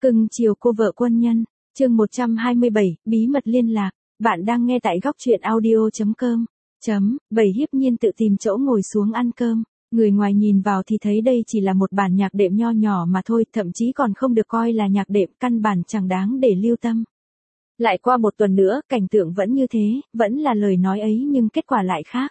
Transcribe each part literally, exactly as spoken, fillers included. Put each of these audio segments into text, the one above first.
Cưng chiều cô vợ quân nhân, chương một trăm hai mươi bảy, bí mật liên lạc, bạn đang nghe tại góc truyện audio.com. Chấm, bảy hiếp nhiên tự tìm chỗ ngồi xuống ăn cơm, người ngoài nhìn vào thì thấy đây chỉ là một bản nhạc đệm nho nhỏ mà thôi, thậm chí còn không được coi là nhạc đệm, căn bản chẳng đáng để lưu tâm. Lại qua một tuần nữa, cảnh tượng vẫn như thế, vẫn là lời nói ấy nhưng kết quả lại khác.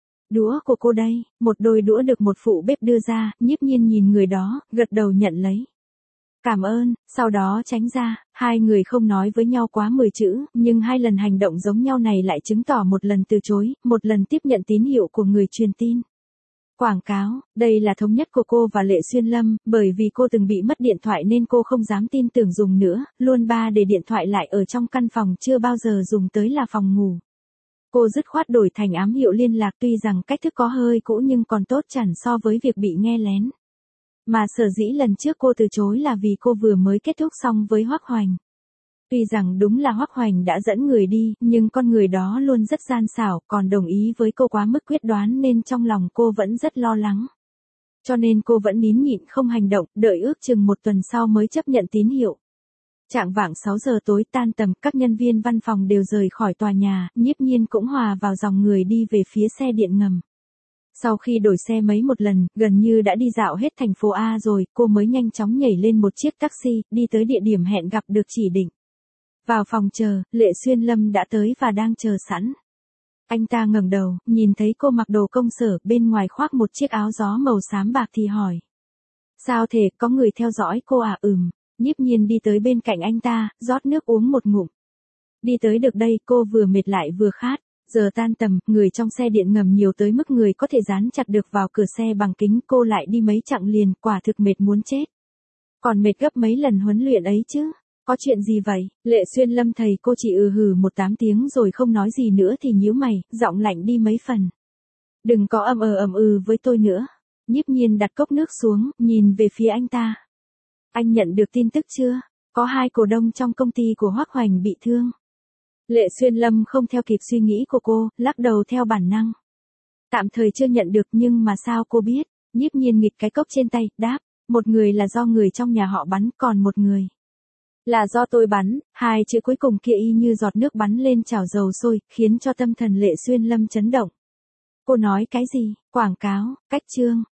Đũa của cô đây, một đôi đũa được một phụ bếp đưa ra, nhiếp nhiên nhìn người đó, gật đầu nhận lấy. Cảm ơn, sau đó tránh ra, hai người không nói với nhau quá mười chữ, nhưng hai lần hành động giống nhau này lại chứng tỏ một lần từ chối, một lần tiếp nhận tín hiệu của người truyền tin. Quảng cáo, đây là thống nhất của cô và Lệ Xuyên Lâm, bởi vì cô từng bị mất điện thoại nên cô không dám tin tưởng dùng nữa, luôn ba để điện thoại lại ở trong căn phòng chưa bao giờ dùng tới là phòng ngủ. Cô dứt khoát đổi thành ám hiệu liên lạc, tuy rằng cách thức có hơi cũ nhưng còn tốt chẳng so với việc bị nghe lén. Mà sở dĩ lần trước cô từ chối là vì cô vừa mới kết thúc xong với Hoắc Hoành. Tuy rằng đúng là Hoắc Hoành đã dẫn người đi, nhưng con người đó luôn rất gian xảo, còn đồng ý với cô quá mức quyết đoán nên trong lòng cô vẫn rất lo lắng. Cho nên cô vẫn nín nhịn không hành động, đợi ước chừng một tuần sau mới chấp nhận tín hiệu. Chạng vạng sáu giờ tối tan tầm, các nhân viên văn phòng đều rời khỏi tòa nhà, nhiếp nhiên cũng hòa vào dòng người đi về phía xe điện ngầm. Sau khi đổi xe mấy một lần, gần như đã đi dạo hết thành phố A rồi, cô mới nhanh chóng nhảy lên một chiếc taxi, đi tới địa điểm hẹn gặp được chỉ định. Vào phòng chờ, Lệ Xuyên Lâm đã tới và đang chờ sẵn. Anh ta ngẩng đầu, nhìn thấy cô mặc đồ công sở, bên ngoài khoác một chiếc áo gió màu xám bạc thì hỏi. Sao thế, có người theo dõi cô à? Ừm. Nhiếp nhiên đi tới bên cạnh anh ta, rót nước uống một ngụm. Đi tới được đây, cô vừa mệt lại vừa khát. Giờ tan tầm, người trong xe điện ngầm nhiều tới mức người có thể dán chặt được vào cửa xe bằng kính, cô lại đi mấy chặng liền, quả thực mệt muốn chết. Còn mệt gấp mấy lần huấn luyện ấy chứ. Có chuyện gì vậy? Lệ Xuyên Lâm thấy cô chỉ ừ hừ một tám tiếng rồi không nói gì nữa thì nhíu mày, giọng lạnh đi mấy phần. Đừng có ầm ờ ầm ừ với tôi nữa. Nhiếp nhiên đặt cốc nước xuống, nhìn về phía anh ta. Anh nhận được tin tức chưa? Có hai cổ đông trong công ty của Hoắc Hoành bị thương. Lệ Xuyên Lâm không theo kịp suy nghĩ của cô, lắc đầu theo bản năng. Tạm thời chưa nhận được, nhưng mà sao cô biết? Nhiếp nhiên nghịch cái cốc trên tay, đáp, một người là do người trong nhà họ bắn, còn một người là do tôi bắn. Hai chữ cuối cùng kia y như giọt nước bắn lên chảo dầu sôi, khiến cho tâm thần Lệ Xuyên Lâm chấn động. Cô nói cái gì? Quảng cáo, cách chương,